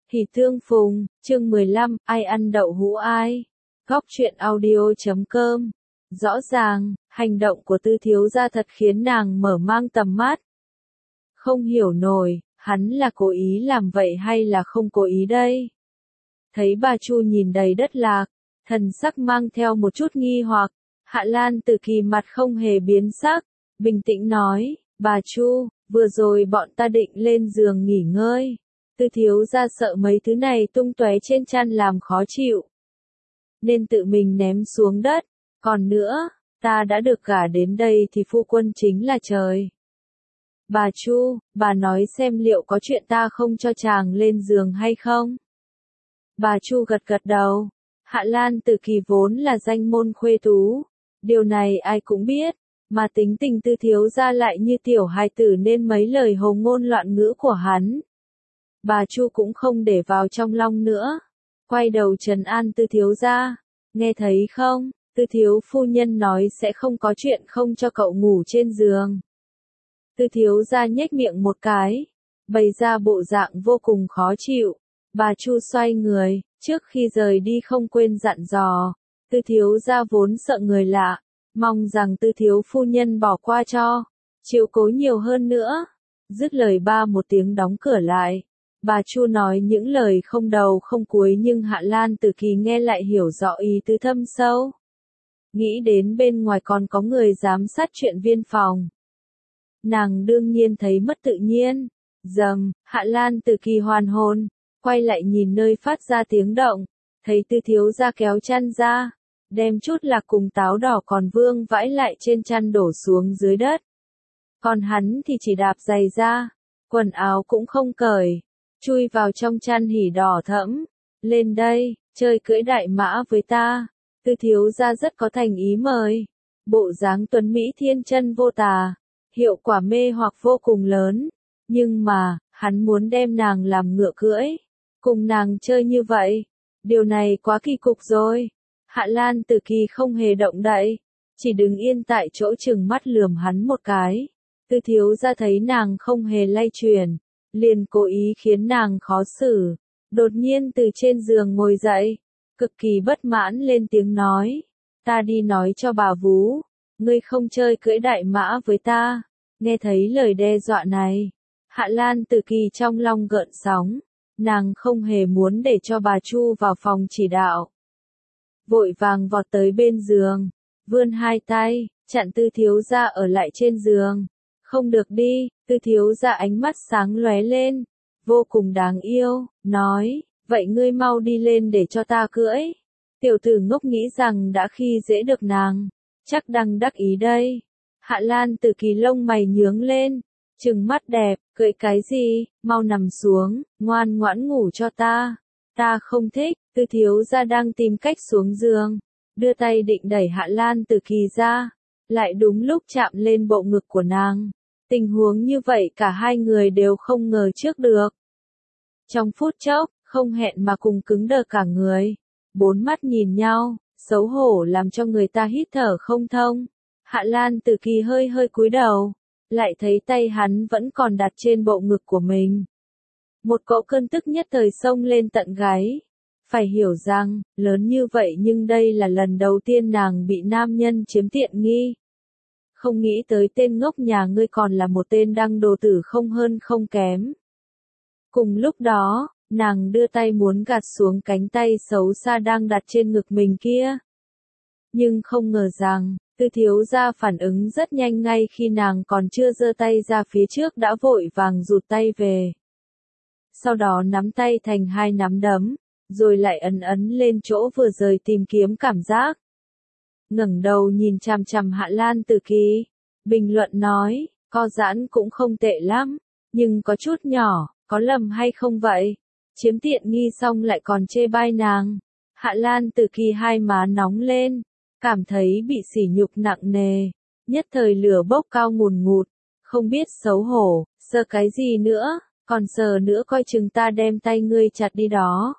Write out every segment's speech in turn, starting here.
Hỉ tương phùng, chương 15, ai ăn đậu hũ ai? Góc truyện audio.com. Rõ ràng, hành động của Tư thiếu gia thật khiến nàng mở mang tầm mắt. Không hiểu nổi, hắn là cố ý làm vậy hay là không cố ý đây? Thấy bà Chu nhìn đầy đất lạc, thần sắc mang theo một chút nghi hoặc, Hạ Lan Tử Kỳ mặt không hề biến sắc, bình tĩnh nói, bà Chu, vừa rồi bọn ta định lên giường nghỉ ngơi. Tư thiếu gia sợ mấy thứ này tung tóe trên chăn làm khó chịu, nên tự mình ném xuống đất. Còn nữa, ta đã được gả đến đây thì phu quân chính là trời. Bà Chu, bà nói xem liệu có chuyện ta không cho chàng lên giường hay không? Bà Chu gật gật đầu. Hạ Lan Tử Kỳ vốn là danh môn khuê tú, điều này ai cũng biết, mà tính tình Tư thiếu gia lại như tiểu hài tử nên mấy lời hồ ngôn loạn ngữ của hắn, bà Chu cũng không để vào trong lòng nữa. Quay đầu trấn an Tư thiếu gia, nghe thấy không, Tư thiếu phu nhân nói sẽ không có chuyện không cho cậu ngủ trên giường. Tư thiếu gia nhếch miệng một cái, bày ra bộ dạng vô cùng khó chịu. Bà Chu xoay người, trước khi rời đi không quên dặn dò, Tư thiếu gia vốn sợ người lạ, mong rằng Tư thiếu phu nhân bỏ qua cho, chiếu cố nhiều hơn nữa. Dứt lời ba một tiếng đóng cửa lại. Bà Chu nói những lời không đầu không cuối nhưng Hạ Lan Tử Kỳ nghe lại hiểu rõ ý tứ thâm sâu. Nghĩ đến bên ngoài còn có người giám sát chuyện viên phòng, nàng đương nhiên thấy mất tự nhiên. Dầm, Hạ Lan Tử Kỳ hoàn hồn, quay lại nhìn nơi phát ra tiếng động, thấy Tư thiếu gia kéo chăn ra, đem chút lạc cùng táo đỏ còn vương vãi lại trên chăn đổ xuống dưới đất. Còn hắn thì chỉ đạp giày ra, quần áo cũng không cởi, chui vào trong chăn hỉ đỏ thẫm. Lên đây, chơi cưỡi đại mã với ta. Tư thiếu gia rất có thành ý mời. Bộ dáng tuấn Mỹ thiên chân vô tà, hiệu quả mê hoặc vô cùng lớn. Nhưng mà, hắn muốn đem nàng làm ngựa cưỡi, cùng nàng chơi như vậy. Điều này quá kỳ cục rồi. Hạ Lan Tử Kỳ không hề động đậy, chỉ đứng yên tại chỗ chừng mắt lườm hắn một cái. Tư thiếu gia thấy nàng không hề lay chuyển, liền cố ý khiến nàng khó xử, đột nhiên từ trên giường ngồi dậy, cực kỳ bất mãn lên tiếng nói, ta đi nói cho bà vú, ngươi không chơi cưỡi đại mã với ta. Nghe thấy lời đe dọa này, Hạ Lan Tử Kỳ trong lòng gợn sóng, nàng không hề muốn để cho bà Chu vào phòng chỉ đạo. Vội vàng vọt tới bên giường, vươn hai tay, chặn Tư thiếu gia ở lại trên giường. Không được đi. Tư thiếu gia ánh mắt sáng lóe lên, vô cùng đáng yêu, nói, vậy ngươi mau đi lên để cho ta cưỡi. Tiểu tử ngốc nghĩ rằng đã khi dễ được nàng, chắc đang đắc ý đây. Hạ Lan Tử Kỳ lông mày nhướng lên, trừng mắt đẹp, cưỡi cái gì, mau nằm xuống, ngoan ngoãn ngủ cho ta. Ta không thích. Tư thiếu gia đang tìm cách xuống giường, đưa tay định đẩy Hạ Lan Tử Kỳ ra, lại đúng lúc chạm lên bộ ngực của nàng. Tình huống như vậy cả hai người đều không ngờ trước được. Trong phút chốc, không hẹn mà cùng cứng đờ cả người. Bốn mắt nhìn nhau, xấu hổ làm cho người ta hít thở không thông. Hạ Lan Tử Kỳ hơi hơi cúi đầu, lại thấy tay hắn vẫn còn đặt trên bộ ngực của mình. Một cỗ cơn tức nhất thời xông lên tận gáy. Phải hiểu rằng, lớn như vậy nhưng đây là lần đầu tiên nàng bị nam nhân chiếm tiện nghi. Không nghĩ tới tên ngốc nhà ngươi còn là một tên đăng đồ tử không hơn không kém. Cùng lúc đó, nàng đưa tay muốn gạt xuống cánh tay xấu xa đang đặt trên ngực mình kia. Nhưng không ngờ rằng, Tư thiếu gia phản ứng rất nhanh, ngay khi nàng còn chưa giơ tay ra phía trước đã vội vàng rụt tay về. Sau đó nắm tay thành hai nắm đấm, rồi lại ấn lên chỗ vừa rời tìm kiếm cảm giác. Ngẩng đầu nhìn chằm chằm Hạ Lan Tử Kỳ, bình luận nói, co giãn cũng không tệ lắm, nhưng có chút nhỏ, có lầm hay không vậy? Chiếm tiện nghi xong lại còn chê bai nàng. Hạ Lan Tử Kỳ hai má nóng lên, cảm thấy bị sỉ nhục nặng nề, nhất thời lửa bốc cao ngùn ngụt, không biết xấu hổ, sờ cái gì nữa, còn sờ nữa coi chừng ta đem tay ngươi chặt đi đó.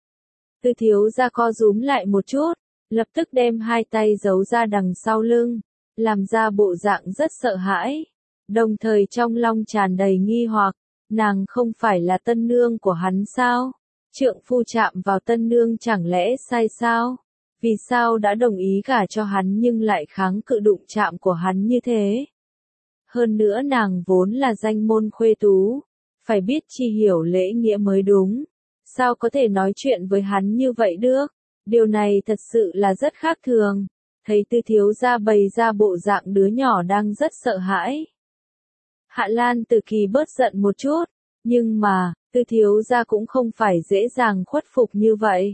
Tư thiếu gia co rúm lại một chút, lập tức đem hai tay giấu ra đằng sau lưng, làm ra bộ dạng rất sợ hãi, đồng thời trong lòng tràn đầy nghi hoặc, nàng không phải là tân nương của hắn sao? Trượng phu chạm vào tân nương chẳng lẽ sai sao? Vì sao đã đồng ý gả cho hắn nhưng lại kháng cự đụng chạm của hắn như thế? Hơn nữa nàng vốn là danh môn khuê tú, phải biết chi hiểu lễ nghĩa mới đúng. Sao có thể nói chuyện với hắn như vậy được? Điều này thật sự là rất khác thường. Thấy Tư thiếu gia bày ra bộ dạng đứa nhỏ đang rất sợ hãi. Hạ Lan Tử Kỳ bớt giận một chút, nhưng mà, Tư thiếu gia cũng không phải dễ dàng khuất phục như vậy.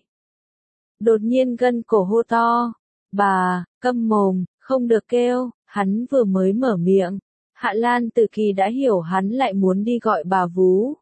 Đột nhiên gân cổ hô to, bà, câm mồm, không được kêu, hắn vừa mới mở miệng. Hạ Lan Tử Kỳ đã hiểu hắn lại muốn đi gọi bà vú.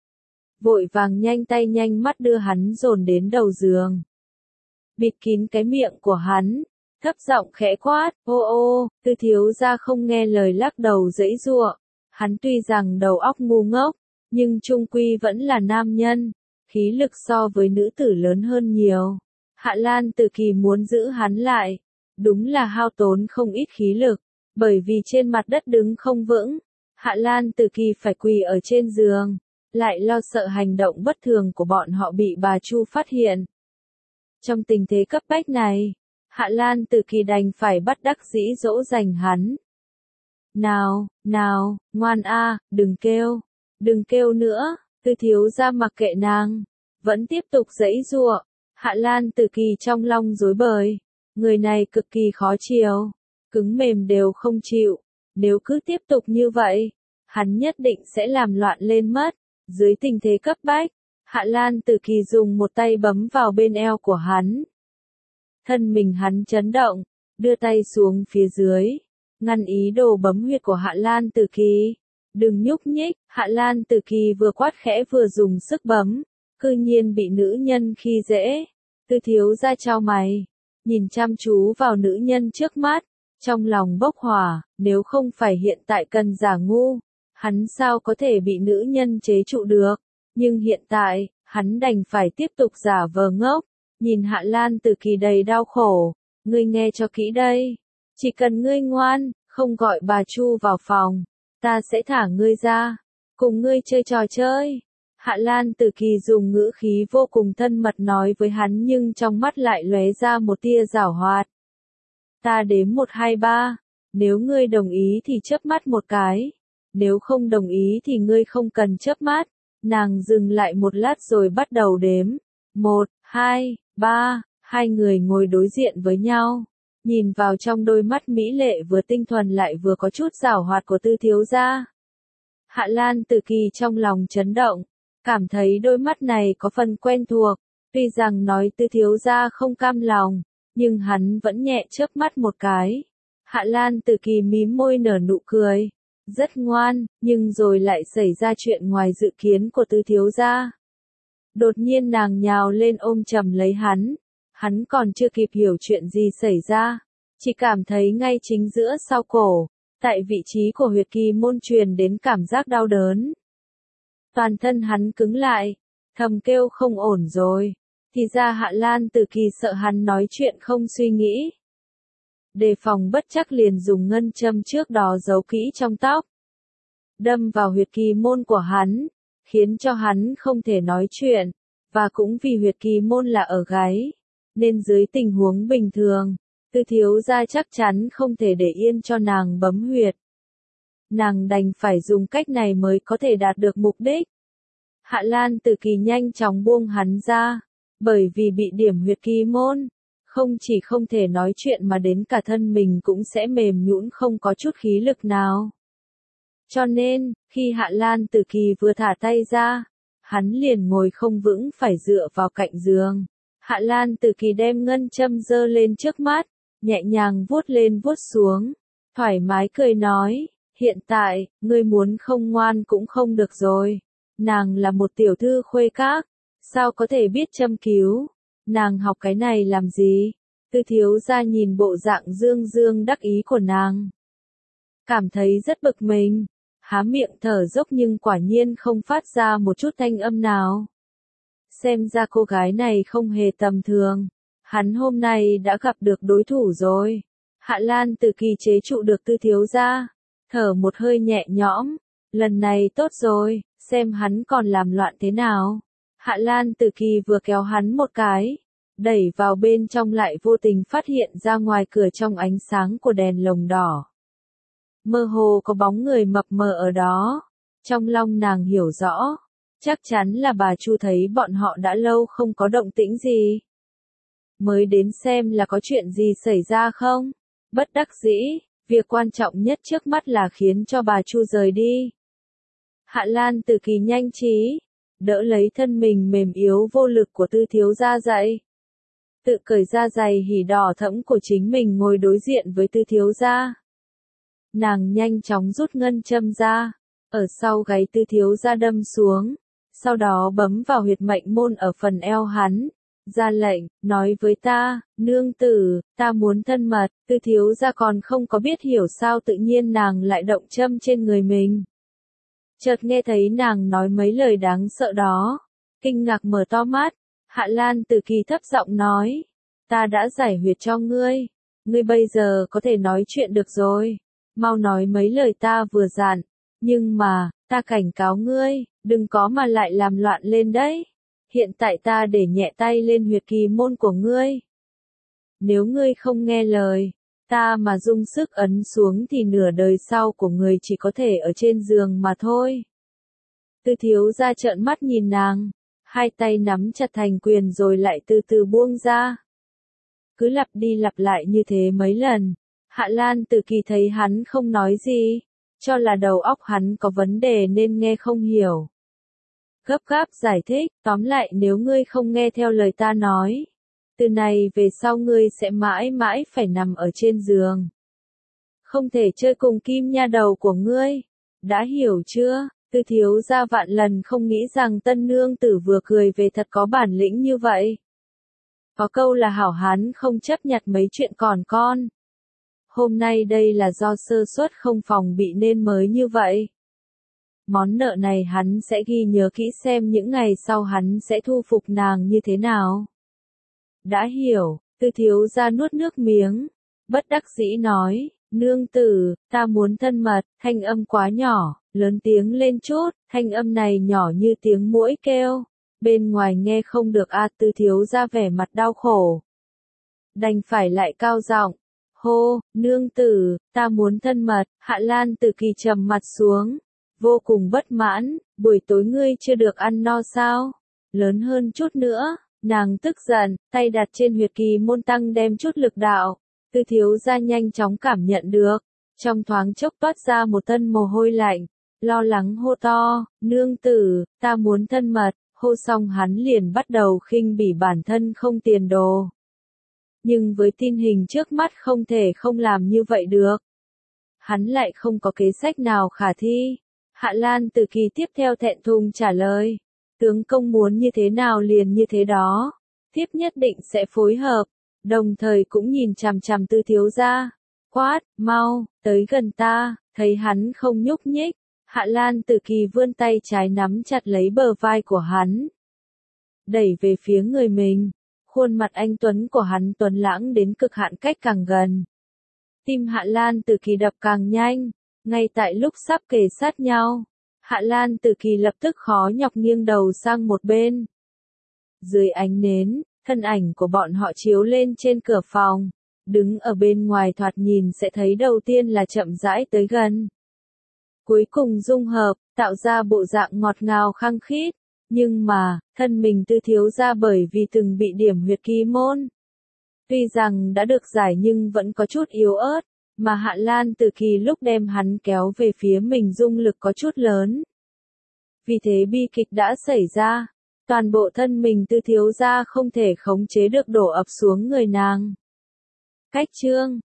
Vội vàng nhanh tay nhanh mắt đưa hắn dồn đến đầu giường. Bịt kín cái miệng của hắn, thấp giọng khẽ quát, ô ô, Tư thiếu gia không nghe lời lắc đầu giãy giụa. Hắn tuy rằng đầu óc ngu ngốc, nhưng chung quy vẫn là nam nhân, khí lực so với nữ tử lớn hơn nhiều. Hạ Lan Tử Kỳ muốn giữ hắn lại, đúng là hao tốn không ít khí lực, bởi vì trên mặt đất đứng không vững, Hạ Lan Tử Kỳ phải quỳ ở trên giường, lại lo sợ hành động bất thường của bọn họ bị bà Chu phát hiện. Trong tình thế cấp bách này, Hạ Lan Tử Kỳ đành phải bất đắc dĩ dỗ dành hắn. Nào, nào, ngoan a, đừng kêu nữa, Tư thiếu gia mặc kệ nàng, vẫn tiếp tục giãy giụa. Hạ Lan Tử Kỳ trong lòng rối bời, người này cực kỳ khó chiều, cứng mềm đều không chịu, nếu cứ tiếp tục như vậy, hắn nhất định sẽ làm loạn lên mất. Dưới tình thế cấp bách, Hạ Lan Tử Kỳ dùng một tay bấm vào bên eo của hắn. Thân mình hắn chấn động, đưa tay xuống phía dưới, ngăn ý đồ bấm huyệt của Hạ Lan Tử Kỳ. Đừng nhúc nhích, Hạ Lan Tử Kỳ vừa quát khẽ vừa dùng sức bấm, cư nhiên bị nữ nhân khi dễ. Tư thiếu gia chau mày, nhìn chăm chú vào nữ nhân trước mắt, trong lòng bốc hỏa, nếu không phải hiện tại cần giả ngu, hắn sao có thể bị nữ nhân chế trụ được, nhưng hiện tại, hắn đành phải tiếp tục giả vờ ngốc, nhìn Hạ Lan Tử Kỳ đầy đau khổ, ngươi nghe cho kỹ đây, chỉ cần ngươi ngoan, không gọi bà Chu vào phòng, ta sẽ thả ngươi ra, cùng ngươi chơi trò chơi. Hạ Lan Tử Kỳ dùng ngữ khí vô cùng thân mật nói với hắn nhưng trong mắt lại lóe ra một tia giảo hoạt. Ta đếm 1 2 3, nếu ngươi đồng ý thì chớp mắt một cái, nếu không đồng ý thì ngươi không cần chớp mắt. Nàng dừng lại một lát rồi bắt đầu đếm. 1, 2, 3, hai người ngồi đối diện với nhau. Nhìn vào trong đôi mắt mỹ lệ vừa tinh thuần lại vừa có chút giảo hoạt của Tư thiếu gia. Hạ Lan Tử Kỳ trong lòng chấn động, cảm thấy đôi mắt này có phần quen thuộc, tuy rằng nói Tư thiếu gia không cam lòng, nhưng hắn vẫn nhẹ chớp mắt một cái. Hạ Lan Tử Kỳ mím môi nở nụ cười, rất ngoan, nhưng rồi lại xảy ra chuyện ngoài dự kiến của Tư thiếu gia. Đột nhiên nàng nhào lên ôm chầm lấy hắn còn chưa kịp hiểu chuyện gì xảy ra, chỉ cảm thấy ngay chính giữa sau cổ, tại vị trí của huyệt kỳ môn truyền đến cảm giác đau đớn. Toàn thân hắn cứng lại, thầm kêu không ổn rồi, thì ra Hạ Lan Tử Kỳ sợ hắn nói chuyện không suy nghĩ. Đề phòng bất chắc liền dùng ngân châm trước đó giấu kỹ trong tóc, đâm vào huyệt kỳ môn của hắn, khiến cho hắn không thể nói chuyện, và cũng vì huyệt kỳ môn là ở gáy, nên dưới tình huống bình thường, Tư thiếu gia chắc chắn không thể để yên cho nàng bấm huyệt. Nàng đành phải dùng cách này mới có thể đạt được mục đích. Hạ Lan Tử Kỳ nhanh chóng buông hắn ra, bởi vì bị điểm huyệt kỳ môn, không chỉ không thể nói chuyện mà đến cả thân mình cũng sẽ mềm nhũn không có chút khí lực nào. Cho nên, khi Hạ Lan Tử Kỳ vừa thả tay ra, hắn liền ngồi không vững phải dựa vào cạnh giường. Hạ Lan Tử Kỳ đem ngân châm giơ lên trước mắt, nhẹ nhàng vuốt lên vuốt xuống, thoải mái cười nói, hiện tại, ngươi muốn không ngoan cũng không được rồi. Nàng là một tiểu thư khuê các, sao có thể biết châm cứu, nàng học cái này làm gì? Tư thiếu gia nhìn bộ dạng dương dương đắc ý của nàng, cảm thấy rất bực mình, há miệng thở dốc nhưng quả nhiên không phát ra một chút thanh âm nào. Xem ra cô gái này không hề tầm thường, hắn hôm nay đã gặp được đối thủ rồi. Hạ Lan Tử Kỳ chế trụ được Tư thiếu gia, thở một hơi nhẹ nhõm, lần này tốt rồi, xem hắn còn làm loạn thế nào. Hạ Lan Tử Kỳ vừa kéo hắn một cái, đẩy vào bên trong lại vô tình phát hiện ra ngoài cửa trong ánh sáng của đèn lồng đỏ. Mơ hồ có bóng người mập mờ ở đó. Trong lòng nàng hiểu rõ, chắc chắn là bà Chu thấy bọn họ đã lâu không có động tĩnh gì. Mới đến xem là có chuyện gì xảy ra không? Bất đắc dĩ, việc quan trọng nhất trước mắt là khiến cho bà Chu rời đi. Hạ Lan Tử Kỳ nhanh trí, đỡ lấy thân mình mềm yếu vô lực của Tư thiếu gia dậy. Tự cởi ra giày hỉ đỏ thẫm của chính mình ngồi đối diện với Tư thiếu gia. Nàng nhanh chóng rút ngân châm ra, ở sau gáy Tư thiếu gia đâm xuống, sau đó bấm vào huyệt mệnh môn ở phần eo hắn, ra lệnh, nói với ta, nương tử, ta muốn thân mật. Tư thiếu gia còn không có biết hiểu sao tự nhiên nàng lại động châm trên người mình. Chợt nghe thấy nàng nói mấy lời đáng sợ đó, kinh ngạc mở to mắt. Hạ Lan Tử Kỳ thấp giọng nói, ta đã giải huyệt cho ngươi, ngươi bây giờ có thể nói chuyện được rồi, mau nói mấy lời ta vừa dặn, nhưng mà, ta cảnh cáo ngươi, đừng có mà lại làm loạn lên đấy, hiện tại ta để nhẹ tay lên huyệt kỳ môn của ngươi. Nếu ngươi không nghe lời, ta mà dùng sức ấn xuống thì nửa đời sau của ngươi chỉ có thể ở trên giường mà thôi. Tư thiếu gia trợn mắt nhìn nàng, hai tay nắm chặt thành quyền rồi lại từ từ buông ra. Cứ lặp đi lặp lại như thế mấy lần, Hạ Lan Tử Kỳ thấy hắn không nói gì, cho là đầu óc hắn có vấn đề nên nghe không hiểu. Gấp gáp giải thích, tóm lại nếu ngươi không nghe theo lời ta nói, từ này về sau ngươi sẽ mãi mãi phải nằm ở trên giường. Không thể chơi cùng kim nha đầu của ngươi, đã hiểu chưa? Tư thiếu gia vạn lần không nghĩ rằng tân nương tử vừa cười về thật có bản lĩnh như vậy. Có câu là hảo hán không chấp nhặt mấy chuyện còn con. Hôm nay đây là do sơ suất không phòng bị nên mới như vậy. Món nợ này hắn sẽ ghi nhớ kỹ xem những ngày sau hắn sẽ thu phục nàng như thế nào. Đã hiểu, Tư thiếu gia nuốt nước miếng, bất đắc dĩ nói, nương tử, ta muốn thân mật, thanh âm quá nhỏ, lớn tiếng lên chút, thanh âm này nhỏ như tiếng muỗi kêu, bên ngoài nghe không được a. Tư thiếu gia vẻ mặt đau khổ. Đành phải lại cao giọng, hô, nương tử, ta muốn thân mật. Hạ Lan Tử Kỳ trầm mặt xuống, vô cùng bất mãn, buổi tối ngươi chưa được ăn no sao? Lớn hơn chút nữa. Nàng tức giận, tay đặt trên huyệt kỳ môn tăng đem chút lực đạo. Tư thiếu gia nhanh chóng cảm nhận được, trong thoáng chốc toát ra một thân mồ hôi lạnh, lo lắng hô to, nương tử, ta muốn thân mật. Hô xong hắn liền bắt đầu khinh bỉ bản thân không tiền đồ. Nhưng với tin hình trước mắt không thể không làm như vậy được. Hắn lại không có kế sách nào khả thi. Hạ Lan Tử Kỳ tiếp theo thẹn thùng trả lời. Tướng công muốn như thế nào liền như thế đó. Tiếp nhất định sẽ phối hợp. Đồng thời cũng nhìn chằm chằm Tư thiếu gia. Quát, mau, tới gần ta. Thấy hắn không nhúc nhích. Hạ Lan Tử Kỳ vươn tay trái nắm chặt lấy bờ vai của hắn. Đẩy về phía người mình. Khuôn mặt anh Tuấn của hắn tuấn lãng đến cực hạn cách càng gần. Tim Hạ Lan Tử Kỳ đập càng nhanh. Ngay tại lúc sắp kề sát nhau. Hạ Lan Tử Kỳ lập tức khó nhọc nghiêng đầu sang một bên. Dưới ánh nến, thân ảnh của bọn họ chiếu lên trên cửa phòng. Đứng ở bên ngoài thoạt nhìn sẽ thấy đầu tiên là chậm rãi tới gần. Cuối cùng dung hợp, tạo ra bộ dạng ngọt ngào khăng khít. Nhưng mà, thân mình Tư thiếu gia bởi vì từng bị điểm huyệt kỳ môn. Tuy rằng đã được giải nhưng vẫn có chút yếu ớt, mà Hạ Lan Tử Kỳ lúc đem hắn kéo về phía mình dung lực có chút lớn. Vì thế bi kịch đã xảy ra, toàn bộ thân mình Tư thiếu gia không thể khống chế được đổ ập xuống người nàng. Cách chương